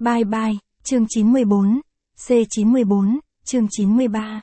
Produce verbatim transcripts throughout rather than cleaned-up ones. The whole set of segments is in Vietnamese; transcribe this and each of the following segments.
Bye bye, chương chín mươi bốn, C chín mươi bốn, chương chín mươi ba.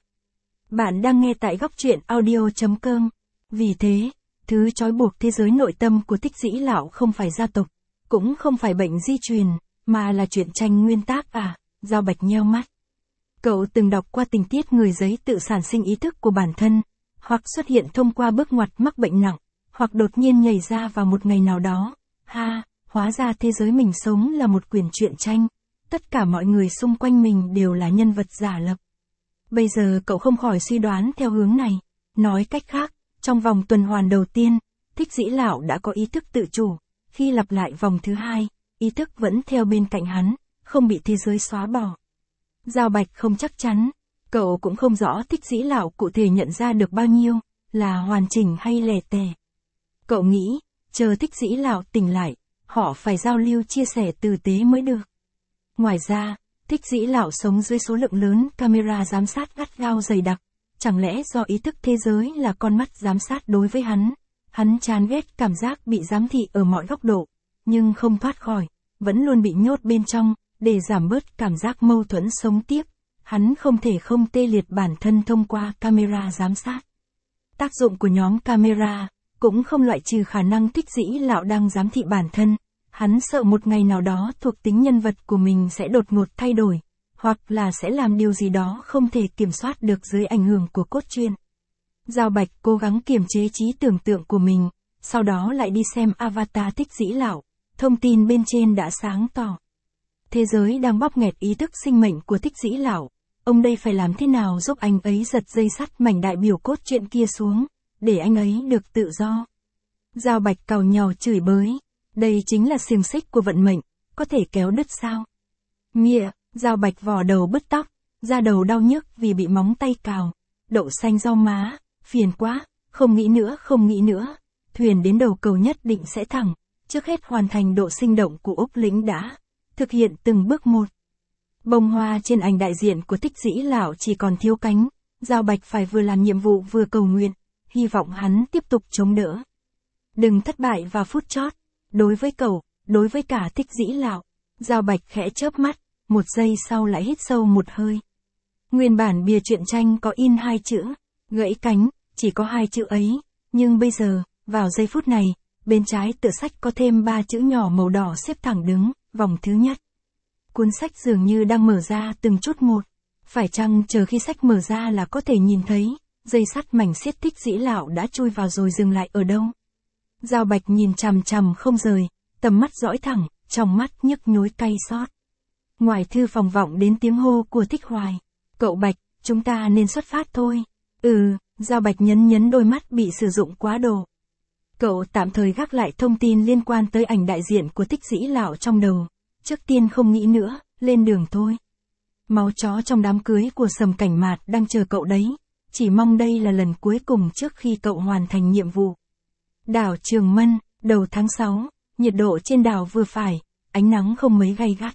Bạn đang nghe tại góc truyện audio.com. Vì thế, thứ trói buộc thế giới nội tâm của Thích Dĩ Lão không phải gia tộc, cũng không phải bệnh di truyền, mà là truyện tranh nguyên tác à, Giao Bạch nheo mắt. Cậu từng đọc qua tình tiết người giấy tự sản sinh ý thức của bản thân, hoặc xuất hiện thông qua bước ngoặt mắc bệnh nặng, hoặc đột nhiên nhảy ra vào một ngày nào đó. Ha, hóa ra thế giới mình sống là một quyển truyện tranh, tất cả mọi người xung quanh mình đều là nhân vật giả lập. Bây giờ cậu không khỏi suy đoán theo hướng này, nói cách khác, trong vòng tuần hoàn đầu tiên, Thích Dĩ Lão đã có ý thức tự chủ, khi lặp lại vòng thứ hai, ý thức vẫn theo bên cạnh hắn, không bị thế giới xóa bỏ. Giao Bạch không chắc chắn, cậu cũng không rõ Thích Dĩ Lão cụ thể nhận ra được bao nhiêu, là hoàn chỉnh hay lẻ tẻ. Cậu nghĩ, chờ Thích Dĩ Lão tỉnh lại, họ phải giao lưu chia sẻ tử tế mới được. Ngoài ra, Thích Dĩ Lão sống dưới số lượng lớn camera giám sát gắt gao dày đặc, chẳng lẽ do ý thức thế giới là con mắt giám sát đối với hắn, hắn chán ghét cảm giác bị giám thị ở mọi góc độ, nhưng không thoát khỏi, vẫn luôn bị nhốt bên trong, để giảm bớt cảm giác mâu thuẫn sống tiếp, hắn không thể không tê liệt bản thân thông qua camera giám sát. Tác dụng của nhóm camera cũng không loại trừ khả năng Thích Dĩ Lão đang giám thị bản thân, hắn sợ một ngày nào đó thuộc tính nhân vật của mình sẽ đột ngột thay đổi, hoặc là sẽ làm điều gì đó không thể kiểm soát được dưới ảnh hưởng của cốt truyện. Giao Bạch cố gắng kiềm chế trí tưởng tượng của mình, sau đó lại đi xem avatar Thích Dĩ Lão, thông tin bên trên đã sáng tỏ. Thế giới đang bóp nghẹt ý thức sinh mệnh của Thích Dĩ Lão, ông đây phải làm thế nào giúp anh ấy giật dây sắt mảnh đại biểu cốt truyện kia xuống, để anh ấy được tự do. Giao Bạch càu nhàu chửi bới, đây chính là xiềng xích của vận mệnh, có thể kéo đứt sao? Mịa, Giao Bạch vò đầu bứt tóc, da đầu đau nhức vì bị móng tay cào, đậu xanh rau má, phiền quá, không nghĩ nữa không nghĩ nữa, thuyền đến đầu cầu nhất định sẽ thẳng, trước hết hoàn thành độ sinh động của Úc Lĩnh đã, thực hiện từng bước một. Bông hoa trên ảnh đại diện của Thích Dĩ Lão chỉ còn thiếu cánh, Giao Bạch phải vừa làm nhiệm vụ vừa cầu nguyện, hy vọng hắn tiếp tục chống đỡ. Đừng thất bại vào phút chót, đối với cậu, đối với cả Thích Dĩ Lão. Giao Bạch khẽ chớp mắt, một giây sau lại hít sâu một hơi. Nguyên bản bìa truyện tranh có in hai chữ, gãy cánh, chỉ có hai chữ ấy, nhưng bây giờ, vào giây phút này, bên trái tựa sách có thêm ba chữ nhỏ màu đỏ xếp thẳng đứng, vòng thứ nhất. Cuốn sách dường như đang mở ra từng chút một, phải chăng chờ khi sách mở ra là có thể nhìn thấy, dây sắt mảnh xiết Thích Dĩ Lão đã chui vào rồi dừng lại ở đâu. Giao Bạch nhìn chằm chằm không rời, tầm mắt dõi thẳng, trong mắt nhức nhối cay xót. Ngoài thư phòng vọng đến tiếng hô của Thích Hoài. Cậu Bạch, chúng ta nên xuất phát thôi. Ừ, Giao Bạch nhấn nhấn đôi mắt bị sử dụng quá độ. Cậu tạm thời gác lại thông tin liên quan tới ảnh đại diện của Thích Dĩ Lão trong đầu. Trước tiên không nghĩ nữa, lên đường thôi. Máu chó trong đám cưới của Sầm Cảnh Mạt đang chờ cậu đấy. Chỉ mong đây là lần cuối cùng trước khi cậu hoàn thành nhiệm vụ. Đảo Trường Mân, đầu tháng sáu, nhiệt độ trên đảo vừa phải, ánh nắng không mấy gay gắt.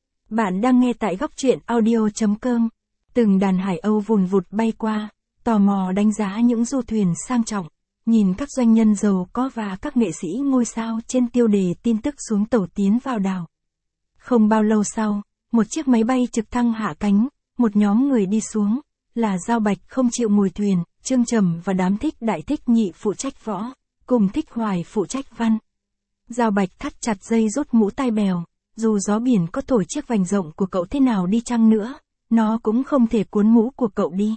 Bạn đang nghe tại góc truyện audio.com. Từng đàn hải âu vùn vụt bay qua, tò mò đánh giá những du thuyền sang trọng, nhìn các doanh nhân giàu có và các nghệ sĩ ngôi sao trên tiêu đề tin tức xuống tàu tiến vào đảo. Không bao lâu sau, một chiếc máy bay trực thăng hạ cánh, một nhóm người đi xuống, là Giao Bạch không chịu ngồi thuyền, Trương Trầm và đám Thích Đại Thích Nhị phụ trách võ, cùng Thích Hoài phụ trách văn. Giao Bạch thắt chặt dây rút mũ tai bèo, dù gió biển có thổi chiếc vành rộng của cậu thế nào đi chăng nữa, nó cũng không thể cuốn mũ của cậu đi.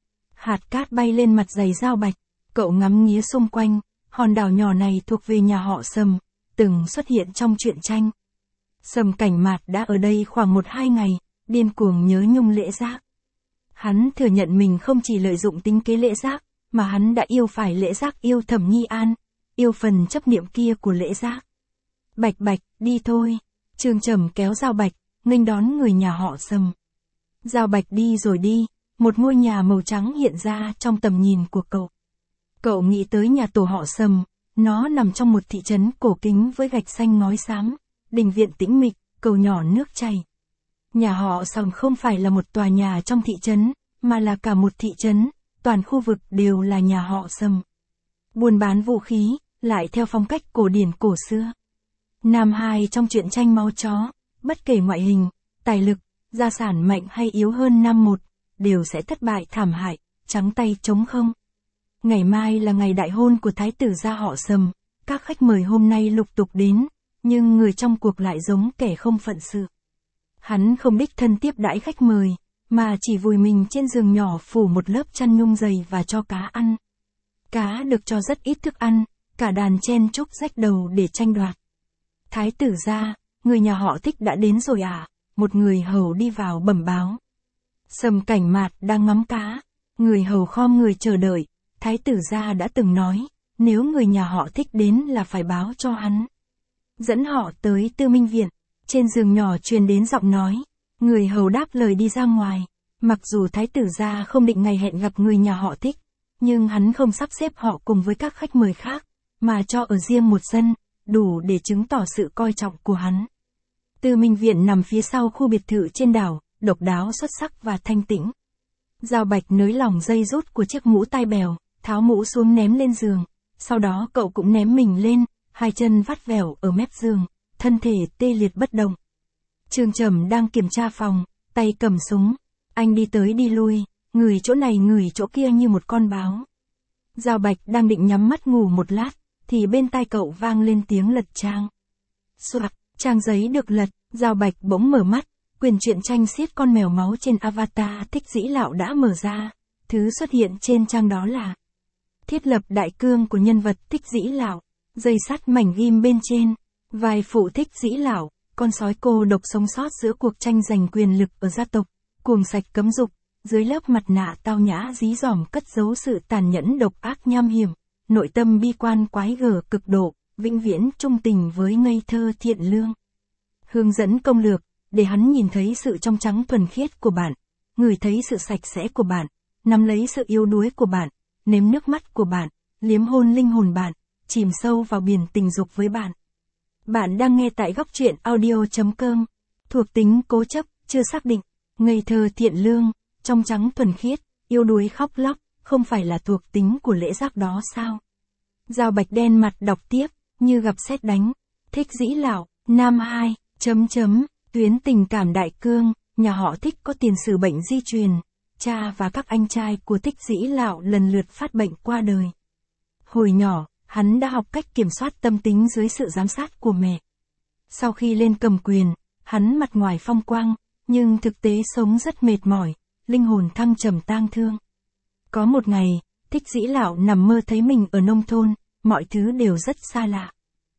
Hạt cát bay lên mặt giày Giao Bạch, cậu ngắm nghía xung quanh, hòn đảo nhỏ này thuộc về nhà họ Sầm, từng xuất hiện trong truyện tranh. Sầm Cảnh Mạt đã ở đây khoảng một hai ngày, điên cuồng nhớ nhung Lễ Giác. Hắn thừa nhận mình không chỉ lợi dụng tính kế Lễ Giác, mà hắn đã yêu phải Lễ Giác yêu Thẩm Nhi An, yêu phần chấp niệm kia của Lễ Giác. Bạch Bạch, đi thôi. Trương Trầm kéo Giao Bạch, nghênh đón người nhà họ Sầm. Giao Bạch đi rồi đi, một ngôi nhà màu trắng hiện ra trong tầm nhìn của cậu. Cậu nghĩ tới nhà tổ họ Sầm, nó nằm trong một thị trấn cổ kính với gạch xanh ngói xám, đình viện tĩnh mịch, cầu nhỏ nước chảy. Nhà họ Sầm không phải là một tòa nhà trong thị trấn, mà là cả một thị trấn, toàn khu vực đều là nhà họ Sầm. Buôn bán vũ khí, lại theo phong cách cổ điển cổ xưa. Nam hai trong truyện tranh Máu Chó, bất kể ngoại hình, tài lực, gia sản mạnh hay yếu hơn Nam một, đều sẽ thất bại thảm hại, trắng tay trống không. Ngày mai là ngày đại hôn của thái tử gia họ Sầm, các khách mời hôm nay lục tục đến, nhưng người trong cuộc lại giống kẻ không phận sự. Hắn không đích thân tiếp đãi khách mời, mà chỉ vùi mình trên giường nhỏ phủ một lớp chăn nhung dày và cho cá ăn. Cá được cho rất ít thức ăn, cả đàn chen chúc rách đầu để tranh đoạt. Thái tử gia, người nhà họ Thích đã đến rồi à? Một người hầu đi vào bẩm báo. Sầm Cảnh Mạt đang ngắm cá, người hầu khom người chờ đợi, thái tử gia đã từng nói, nếu người nhà họ Thích đến là phải báo cho hắn. Dẫn họ tới Tư Minh Viện, trên giường nhỏ truyền đến giọng nói, người hầu đáp lời đi ra ngoài, mặc dù thái tử gia không định ngày hẹn gặp người nhà họ Thích, nhưng hắn không sắp xếp họ cùng với các khách mời khác, mà cho ở riêng một sân, đủ để chứng tỏ sự coi trọng của hắn. Tư Minh Viện nằm phía sau khu biệt thự trên đảo, độc đáo xuất sắc và thanh tĩnh. Giao Bạch nới lỏng dây rút của chiếc mũ tai bèo, tháo mũ xuống ném lên giường, sau đó cậu cũng ném mình lên, hai chân vắt vẻo ở mép giường, thân thể tê liệt bất động. Trương Trầm đang kiểm tra phòng, tay cầm súng, anh đi tới đi lui, ngửi chỗ này ngửi chỗ kia như một con báo. Giao Bạch đang định nhắm mắt ngủ một lát, thì bên tai cậu vang lên tiếng lật trang. Soạt, trang giấy được lật, Giao Bạch bỗng mở mắt, quyển truyện tranh xiết con mèo máu trên avatar Thích Dĩ Lạo đã mở ra, thứ xuất hiện trên trang đó là thiết lập đại cương của nhân vật Thích Dĩ Lạo, dây sắt mảnh ghim bên trên, vai phụ Thích Dĩ Lạo, con sói cô độc sống sót giữa cuộc tranh giành quyền lực ở gia tộc, cuồng sạch cấm dục, dưới lớp mặt nạ tao nhã dí dỏm cất giấu sự tàn nhẫn độc ác nham hiểm, nội tâm bi quan quái gở cực độ, vĩnh viễn trung tình với ngây thơ thiện lương. Hướng dẫn công lược, để hắn nhìn thấy sự trong trắng thuần khiết của bạn, ngửi thấy sự sạch sẽ của bạn, nắm lấy sự yếu đuối của bạn, nếm nước mắt của bạn, liếm hôn linh hồn bạn, chìm sâu vào biển tình dục với bạn. Bạn đang nghe tại góc truyện audio chấm com. Thuộc tính cố chấp, chưa xác định, ngây thơ thiện lương, trong trắng thuần khiết, yếu đuối khóc lóc, không phải là thuộc tính của lễ giác đó sao? Giao Bạch đen mặt đọc tiếp, như gặp sét đánh. Thích Dĩ Lạo, nam hai, chấm chấm, tuyến tình cảm đại cương, nhà họ Thích có tiền sử bệnh di truyền, cha và các anh trai của Thích Dĩ Lạo lần lượt phát bệnh qua đời. Hồi nhỏ, hắn đã học cách kiểm soát tâm tính dưới sự giám sát của mẹ. Sau khi lên cầm quyền, hắn mặt ngoài phong quang, nhưng thực tế sống rất mệt mỏi, linh hồn thăng trầm tang thương. Có một ngày, Thích Dĩ Lạo nằm mơ thấy mình ở nông thôn, mọi thứ đều rất xa lạ.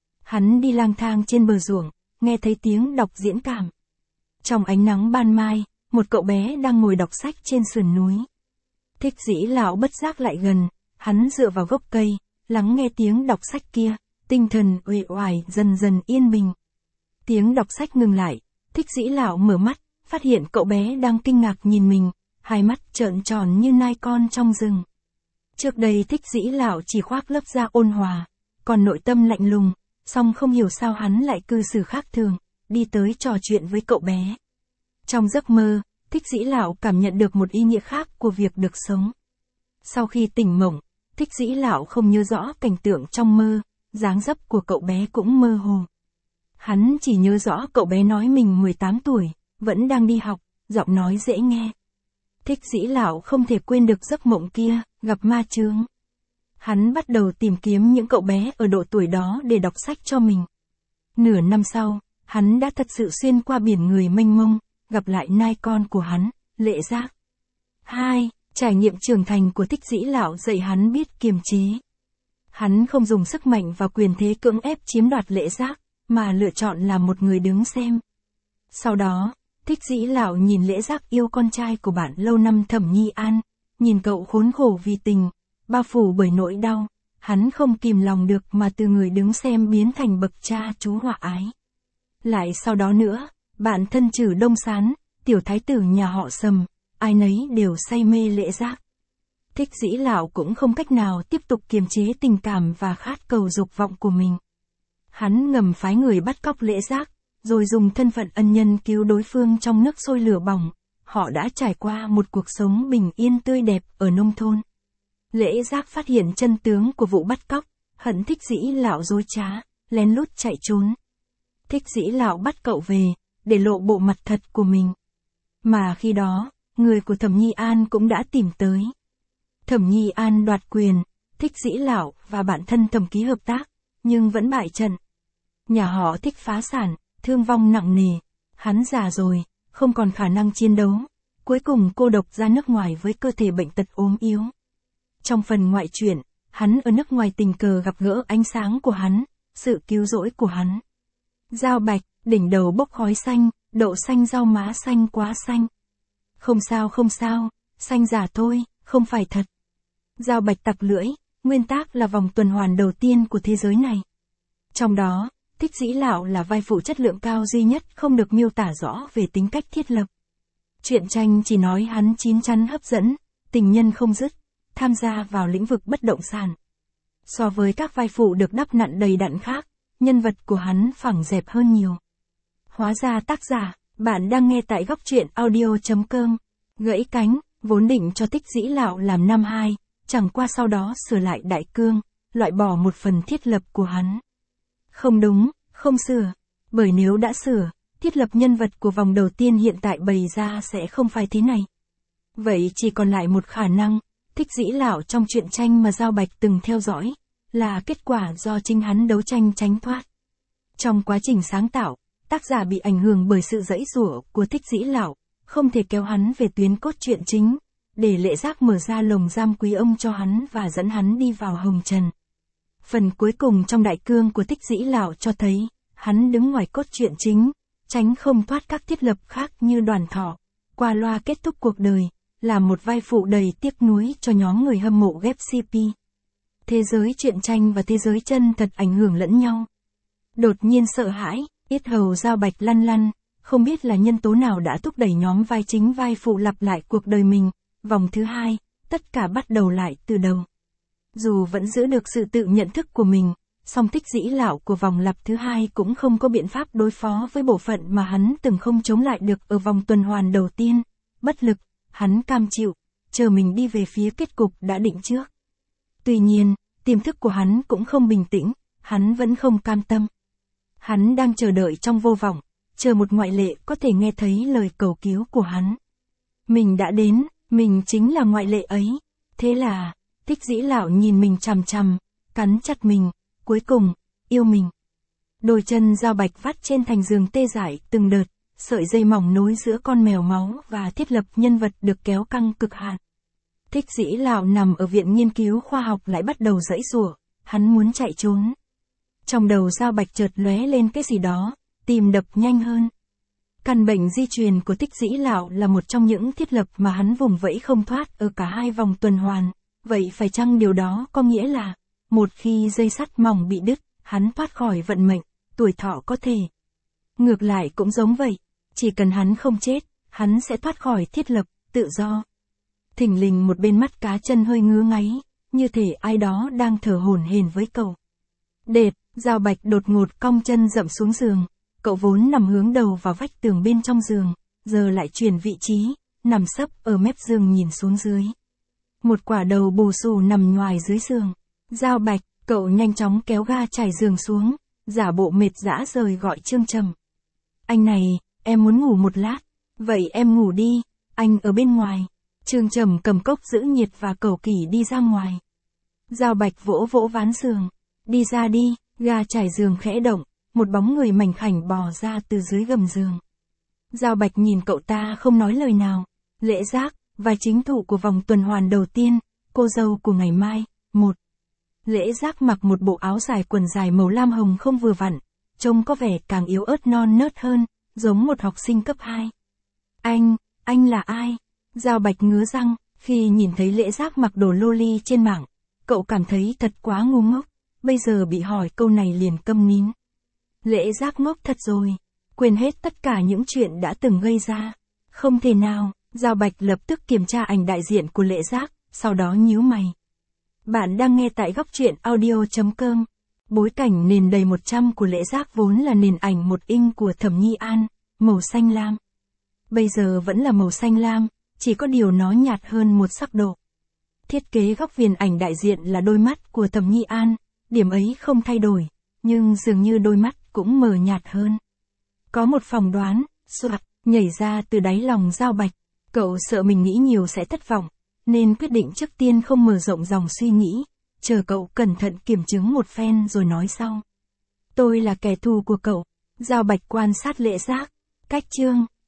Hắn đi lang thang trên bờ ruộng, nghe thấy tiếng đọc diễn cảm. Trong ánh nắng ban mai, một cậu bé đang ngồi đọc sách trên sườn núi. Thích Dĩ Lạo bất giác lại gần, hắn dựa vào gốc cây, lắng nghe tiếng đọc sách kia, tinh thần uể oải dần dần yên bình. Tiếng đọc sách ngừng lại, Thích Dĩ Lạo mở mắt, phát hiện cậu bé đang kinh ngạc nhìn mình, hai mắt trợn tròn như nai con trong rừng. Trước đây Thích Dĩ Lạo chỉ khoác lớp da ôn hòa, còn nội tâm lạnh lùng, song không hiểu sao hắn lại cư xử khác thường, đi tới trò chuyện với cậu bé. Trong giấc mơ, Thích Dĩ Lạo cảm nhận được một ý nghĩa khác của việc được sống. Sau khi tỉnh mộng, Thích Dĩ Lạo không nhớ rõ cảnh tượng trong mơ, dáng dấp của cậu bé cũng mơ hồ. Hắn chỉ nhớ rõ cậu bé nói mình mười tám tuổi, vẫn đang đi học, giọng nói dễ nghe. Thích Dĩ Lạo không thể quên được giấc mộng kia, gặp ma chướng. Hắn bắt đầu tìm kiếm những cậu bé ở độ tuổi đó để đọc sách cho mình. Nửa năm sau, hắn đã thật sự xuyên qua biển người mênh mông, gặp lại nai con của hắn, Lệ Giác. hai. Trải nghiệm trưởng thành của Thích Dĩ Lạo dạy hắn biết kiềm chế. Hắn không dùng sức mạnh và quyền thế cưỡng ép chiếm đoạt Lệ Giác, mà lựa chọn làm một người đứng xem. Sau đó, Thích Dĩ Lạo nhìn Lễ Giác yêu con trai của bạn lâu năm Thẩm Nhi An, nhìn cậu khốn khổ vì tình, bao phủ bởi nỗi đau, hắn không kìm lòng được mà từ người đứng xem biến thành bậc cha chú hòa ái. Lại sau đó nữa, bạn thân Trử Đông Sán, tiểu thái tử nhà họ Sầm, ai nấy đều say mê Lễ Giác. Thích Dĩ Lạo cũng không cách nào tiếp tục kiềm chế tình cảm và khát cầu dục vọng của mình. Hắn ngầm phái người bắt cóc Lễ Giác, rồi dùng thân phận ân nhân cứu đối phương trong nước sôi lửa bỏng. Họ đã trải qua một cuộc sống bình yên tươi đẹp ở nông thôn. Lễ Giác phát hiện chân tướng của vụ bắt cóc, hận Thích Dĩ Lạo dối trá, lén lút chạy trốn. Thích Dĩ Lạo bắt cậu về, để lộ bộ mặt thật của mình. Mà khi đó, người của Thẩm Nhi An cũng đã tìm tới. Thẩm Nhi An đoạt quyền, Thích Dĩ Lão và bản thân Thẩm Ký hợp tác, nhưng vẫn bại trận. Nhà họ Thích phá sản, thương vong nặng nề, hắn già rồi, không còn khả năng chiến đấu, cuối cùng cô độc ra nước ngoài với cơ thể bệnh tật ốm yếu. Trong phần ngoại truyện, hắn ở nước ngoài tình cờ gặp gỡ ánh sáng của hắn, sự cứu rỗi của hắn. Dao bạch, đỉnh đầu bốc khói xanh, đậu xanh rau má xanh quá xanh. Không sao không sao, xanh giả thôi, không phải thật. Dao bạch tặc lưỡi, nguyên tác là vòng tuần hoàn đầu tiên của thế giới này. Trong đó, Thích Dĩ Lão là vai phụ chất lượng cao duy nhất không được miêu tả rõ về tính cách thiết lập. Truyện tranh chỉ nói hắn chín chắn hấp dẫn, tình nhân không dứt, tham gia vào lĩnh vực bất động sản. So với các vai phụ được đắp nặn đầy đặn khác, nhân vật của hắn phẳng dẹp hơn nhiều. Hóa ra tác giả, bạn đang nghe tại góc truyện audio chấm com. Gãy cánh, vốn định cho Thích Dĩ Lão làm năm hai, chẳng qua sau đó sửa lại đại cương, loại bỏ một phần thiết lập của hắn. Không đúng, không sửa. Bởi nếu đã sửa, thiết lập nhân vật của vòng đầu tiên hiện tại bày ra sẽ không phải thế này. Vậy chỉ còn lại một khả năng, Thích Dĩ Lão trong truyện tranh mà Dao Bạch từng theo dõi, là kết quả do chính hắn đấu tranh tránh thoát. Trong quá trình sáng tạo, tác giả bị ảnh hưởng bởi sự giãy giụa của Thích Dĩ Lão, không thể kéo hắn về tuyến cốt truyện chính, để Lệ Giác mở ra lồng giam quý ông cho hắn và dẫn hắn đi vào hồng trần. Phần cuối cùng trong đại cương của Thích Dĩ Lão cho thấy, hắn đứng ngoài cốt truyện chính, tránh không thoát các thiết lập khác như Đoàn Thọ, qua loa kết thúc cuộc đời, là một vai phụ đầy tiếc nuối cho nhóm người hâm mộ ghép xê pê. Thế giới truyện tranh và thế giới chân thật ảnh hưởng lẫn nhau. Đột nhiên sợ hãi, yết hầu Dao Bạch lăn lăn, không biết là nhân tố nào đã thúc đẩy nhóm vai chính vai phụ lặp lại cuộc đời mình, vòng thứ hai, tất cả bắt đầu lại từ đầu. Dù vẫn giữ được sự tự nhận thức của mình, song Thích Dĩ Lão của vòng lặp thứ hai cũng không có biện pháp đối phó với bộ phận mà hắn từng không chống lại được ở vòng tuần hoàn đầu tiên. Bất lực, hắn cam chịu, chờ mình đi về phía kết cục đã định trước. Tuy nhiên, tiềm thức của hắn cũng không bình tĩnh, hắn vẫn không cam tâm. Hắn đang chờ đợi trong vô vọng, chờ một ngoại lệ có thể nghe thấy lời cầu cứu của hắn. Mình đã đến, mình chính là ngoại lệ ấy. Thế là, Thích Dĩ Lão nhìn mình chằm chằm, cắn chặt mình, cuối cùng, yêu mình. Đôi chân Dao Bạch vắt trên thành giường tê dại từng đợt, sợi dây mỏng nối giữa con mèo máu và thiết lập nhân vật được kéo căng cực hạn. Thích Dĩ Lão nằm ở viện nghiên cứu khoa học lại bắt đầu giãy giụa, hắn muốn chạy trốn. Trong đầu Dao Bạch chợt lóe lên cái gì đó, tim đập nhanh hơn. Căn bệnh di truyền của Thích Dĩ Lão là một trong những thiết lập mà hắn vùng vẫy không thoát ở cả hai vòng tuần hoàn, vậy phải chăng điều đó có nghĩa là, một khi dây sắt mỏng bị đứt, hắn thoát khỏi vận mệnh, tuổi thọ có thể. Ngược lại cũng giống vậy, chỉ cần hắn không chết, hắn sẽ thoát khỏi thiết lập, tự do. Thình lình một bên mắt cá chân hơi ngứa ngáy, như thể ai đó đang thở hổn hển với cậu. Đệt, Dao Bạch đột ngột cong chân dậm xuống giường, cậu vốn nằm hướng đầu vào vách tường bên trong giường, giờ lại chuyển vị trí, nằm sấp ở mép giường nhìn xuống dưới. Một quả đầu bù xù nằm ngoài dưới giường. Dao Bạch, cậu nhanh chóng kéo ga trải giường xuống, giả bộ mệt dã rời gọi Trương Trầm. Anh này, em muốn ngủ một lát. Vậy em ngủ đi, anh ở bên ngoài. Trương Trầm cầm cốc giữ nhiệt và cầu kỳ đi ra ngoài. Dao Bạch vỗ vỗ ván giường. Đi ra đi, ga trải giường khẽ động, một bóng người mảnh khảnh bò ra từ dưới gầm giường. Dao Bạch nhìn cậu ta không nói lời nào. Lễ Giác, vai chính thủ của vòng tuần hoàn đầu tiên, cô dâu của ngày mai, một. Lễ Giác mặc một bộ áo dài quần dài màu lam hồng không vừa vặn, trông có vẻ càng yếu ớt non nớt hơn, giống một học sinh cấp hai. Anh, anh là ai? Dao Bạch ngứa răng, khi nhìn thấy Lễ Giác mặc đồ loli trên mạng, cậu cảm thấy thật quá ngu ngốc, bây giờ bị hỏi câu này liền câm nín. Lễ Giác ngốc thật rồi, quên hết tất cả những chuyện đã từng gây ra. Không thể nào, Dao Bạch lập tức kiểm tra ảnh đại diện của Lễ Giác, sau đó nhíu mày. Bạn đang nghe tại góc truyện audio chấm com. Bối cảnh nền đầy một trăm của Lễ Giác vốn là nền ảnh một inch của Thẩm Nhi An, màu xanh lam. Bây giờ vẫn là màu xanh lam, chỉ có điều nó nhạt hơn một sắc độ. Thiết kế góc viền ảnh đại diện là đôi mắt của Thẩm Nhi An, điểm ấy không thay đổi, nhưng dường như đôi mắt cũng mờ nhạt hơn. Có một phỏng đoán, Soạt, nhảy ra từ đáy lòng Giao Bạch. Cậu sợ mình nghĩ nhiều sẽ thất vọng, nên quyết định trước tiên không mở rộng dòng suy nghĩ, chờ cậu cẩn thận kiểm chứng một phen rồi nói sau. Tôi là kẻ thù của cậu. Giao Bạch quan sát Lệ Giác. Cách chương